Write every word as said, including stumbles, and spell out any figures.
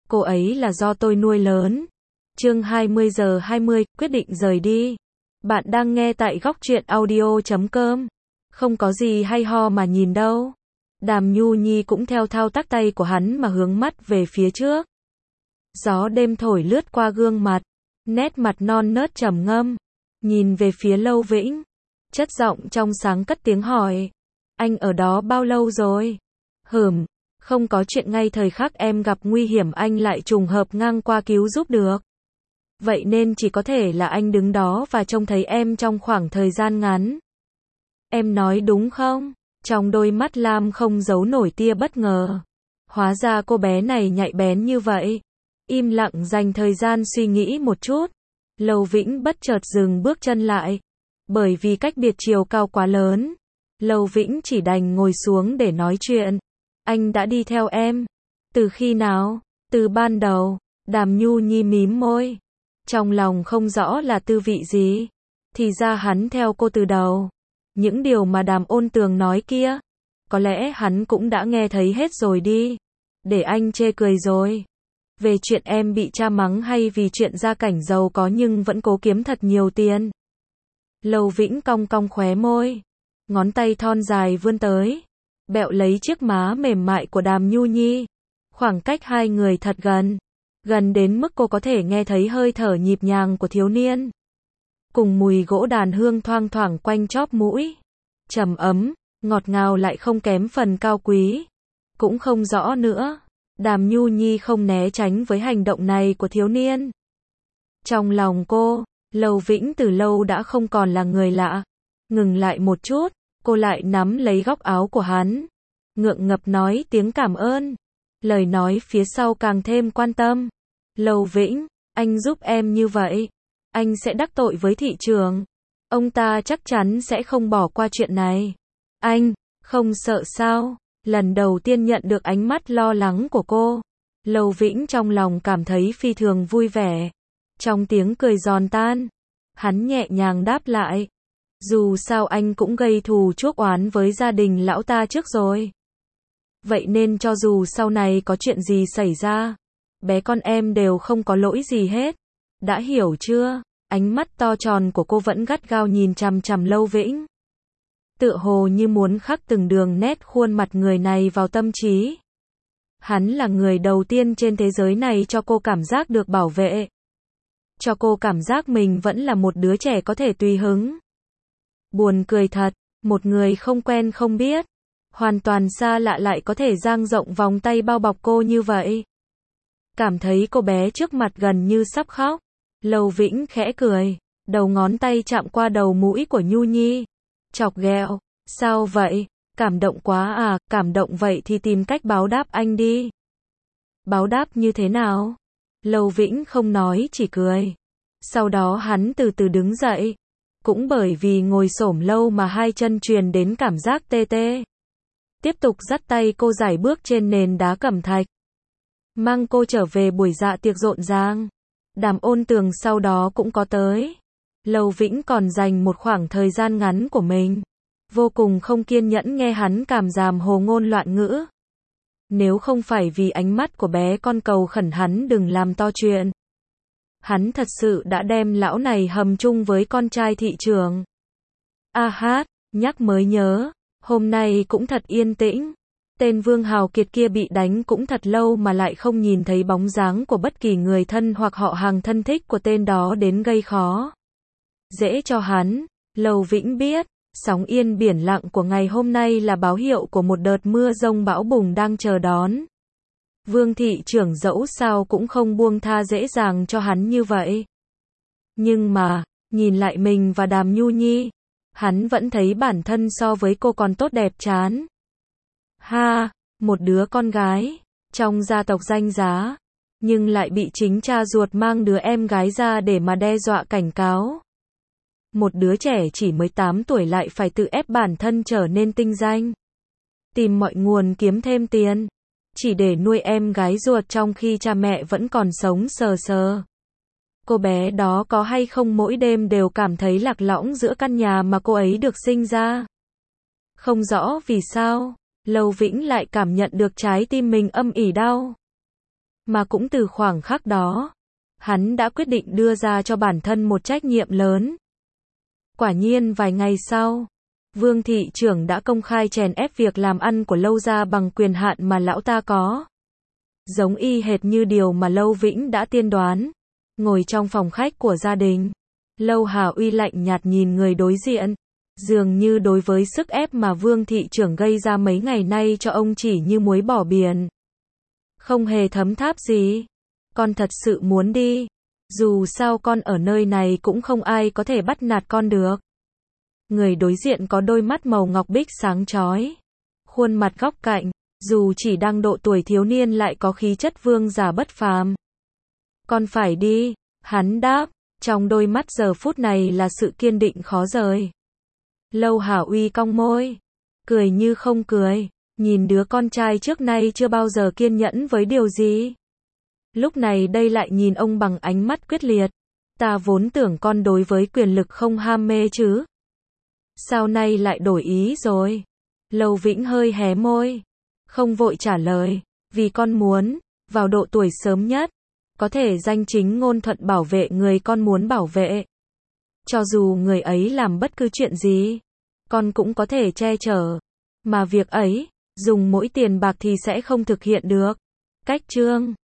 cô ấy là do tôi nuôi lớn. Chương hai mươi giờ hai mươi, quyết định rời đi. Bạn đang nghe tại góc truyện audio chấm com. Không có gì hay ho mà nhìn đâu. Đàm Nhu Nhi cũng theo thao tác tay của hắn mà hướng mắt về phía trước. Gió đêm thổi lướt qua gương mặt, nét mặt non nớt trầm ngâm, nhìn về phía Lâu Vĩnh, chất giọng trong sáng cất tiếng hỏi, anh ở đó bao lâu rồi? Hửm, không có chuyện ngay thời khắc em gặp nguy hiểm anh lại trùng hợp ngang qua cứu giúp được. Vậy nên chỉ có thể là anh đứng đó và trông thấy em trong khoảng thời gian ngắn. Em nói đúng không? Trong đôi mắt Lam không giấu nổi tia bất ngờ. Hóa ra cô bé này nhạy bén như vậy. Im lặng dành thời gian suy nghĩ một chút. Lâu Vĩnh bất chợt dừng bước chân lại. Bởi vì cách biệt chiều cao quá lớn. Lâu Vĩnh chỉ đành ngồi xuống để nói chuyện. Anh đã đi theo em. Từ khi nào? Từ ban đầu. Đàm Nhu Nhi mím môi. Trong lòng không rõ là tư vị gì. Thì ra hắn theo cô từ đầu. Những điều mà Đàm Ôn Tường nói kia, có lẽ hắn cũng đã nghe thấy hết rồi đi. Để anh chê cười rồi. Về chuyện em bị cha mắng hay vì chuyện gia cảnh giàu có nhưng vẫn cố kiếm thật nhiều tiền? Lâu Vĩnh cong cong khóe môi. Ngón tay thon dài vươn tới. Bẹo lấy chiếc má mềm mại của Đàm Nhu Nhi. Khoảng cách hai người thật gần. Gần đến mức cô có thể nghe thấy hơi thở nhịp nhàng của thiếu niên. Cùng mùi gỗ đàn hương thoang thoảng quanh chóp mũi. Trầm ấm, ngọt ngào lại không kém phần cao quý. Cũng không rõ nữa. Đàm Nhu Nhi không né tránh với hành động này của thiếu niên. Trong lòng cô, Lâu Vĩnh từ lâu đã không còn là người lạ. Ngừng lại một chút, cô lại nắm lấy góc áo của hắn. Ngượng ngập nói tiếng cảm ơn. Lời nói phía sau càng thêm quan tâm. Lâu Vĩnh, anh giúp em như vậy. Anh sẽ đắc tội với thị trường. Ông ta chắc chắn sẽ không bỏ qua chuyện này. Anh, không sợ sao? Lần đầu tiên nhận được ánh mắt lo lắng của cô. Lâu Vĩnh trong lòng cảm thấy phi thường vui vẻ. Trong tiếng cười giòn tan, hắn nhẹ nhàng đáp lại. Dù sao anh cũng gây thù chuốc oán với gia đình lão ta trước rồi. Vậy nên cho dù sau này có chuyện gì xảy ra, bé con em đều không có lỗi gì hết. Đã hiểu chưa? Ánh mắt to tròn của cô vẫn gắt gao nhìn chằm chằm Lâu Vĩnh. Tựa hồ như muốn khắc từng đường nét khuôn mặt người này vào tâm trí. Hắn là người đầu tiên trên thế giới này cho cô cảm giác được bảo vệ. Cho cô cảm giác mình vẫn là một đứa trẻ có thể tùy hứng. Buồn cười thật, một người không quen không biết, hoàn toàn xa lạ lại có thể dang rộng vòng tay bao bọc cô như vậy. Cảm thấy cô bé trước mặt gần như sắp khóc. Lâu Vĩnh khẽ cười, đầu ngón tay chạm qua đầu mũi của Nhu Nhi. Chọc ghẹo, sao vậy? Cảm động quá à, cảm động vậy thì tìm cách báo đáp anh đi. Báo đáp như thế nào? Lâu Vĩnh không nói chỉ cười. Sau đó hắn từ từ đứng dậy. Cũng bởi vì ngồi xổm lâu mà hai chân truyền đến cảm giác tê tê. Tiếp tục dắt tay cô giải bước trên nền đá cẩm thạch. Mang cô trở về buổi dạ tiệc rộn ràng. Đàm Ôn Tường sau đó cũng có tới. Lâu Vĩnh còn dành một khoảng thời gian ngắn của mình. Vô cùng không kiên nhẫn nghe hắn cảm giảm hồ ngôn loạn ngữ. Nếu không phải vì ánh mắt của bé con cầu khẩn hắn đừng làm to chuyện. Hắn thật sự đã đem lão này hầm chung với con trai thị trường. A hát, nhắc mới nhớ, hôm nay cũng thật yên tĩnh. Tên Vương Hào Kiệt kia bị đánh cũng thật lâu mà lại không nhìn thấy bóng dáng của bất kỳ người thân hoặc họ hàng thân thích của tên đó đến gây khó dễ cho hắn. Lâu Vĩnh biết, sóng yên biển lặng của ngày hôm nay là báo hiệu của một đợt mưa giông bão bùng đang chờ đón. Vương thị trưởng dẫu sao cũng không buông tha dễ dàng cho hắn như vậy. Nhưng mà, nhìn lại mình và Đàm Nhu Nhi, hắn vẫn thấy bản thân so với cô còn tốt đẹp chán. Ha, một đứa con gái, trong gia tộc danh giá, nhưng lại bị chính cha ruột mang đứa em gái ra để mà đe dọa cảnh cáo. Một đứa trẻ chỉ mới tám tuổi lại phải tự ép bản thân trở nên tinh danh. Tìm mọi nguồn kiếm thêm tiền, chỉ để nuôi em gái ruột trong khi cha mẹ vẫn còn sống sờ sờ. Cô bé đó có hay không mỗi đêm đều cảm thấy lạc lõng giữa căn nhà mà cô ấy được sinh ra. Không rõ vì sao, Lâu Vĩnh lại cảm nhận được trái tim mình âm ỉ đau. Mà cũng từ khoảng khắc đó, hắn đã quyết định đưa ra cho bản thân một trách nhiệm lớn. Quả nhiên vài ngày sau, Vương thị trưởng đã công khai chèn ép việc làm ăn của Lâu gia bằng quyền hạn mà lão ta có. Giống y hệt như điều mà Lâu Vĩnh đã tiên đoán. Ngồi trong phòng khách của gia đình, Lâu Hà Uy lạnh nhạt nhìn người đối diện. Dường như đối với sức ép mà Vương thị trưởng gây ra mấy ngày nay cho ông chỉ như muối bỏ biển. Không hề thấm tháp gì. Con thật sự muốn đi. Dù sao con ở nơi này cũng không ai có thể bắt nạt con được. Người đối diện có đôi mắt màu ngọc bích sáng chói. Khuôn mặt góc cạnh, dù chỉ đang độ tuổi thiếu niên lại có khí chất vương giả bất phàm. Con phải đi, hắn đáp, trong đôi mắt giờ phút này là sự kiên định khó rời. Lâu Hà Uy cong môi, cười như không cười, nhìn đứa con trai trước nay chưa bao giờ kiên nhẫn với điều gì. Lúc này đây lại nhìn ông bằng ánh mắt quyết liệt. Ta vốn tưởng con đối với quyền lực không ham mê chứ. Sao nay lại đổi ý rồi? Lâu Vĩnh hơi hé môi, không vội trả lời, vì con muốn, vào độ tuổi sớm nhất, có thể danh chính ngôn thuận bảo vệ người con muốn bảo vệ. Cho dù người ấy làm bất cứ chuyện gì, con cũng có thể che chở. Mà việc ấy, dùng mỗi tiền bạc thì sẽ không thực hiện được. Cách chương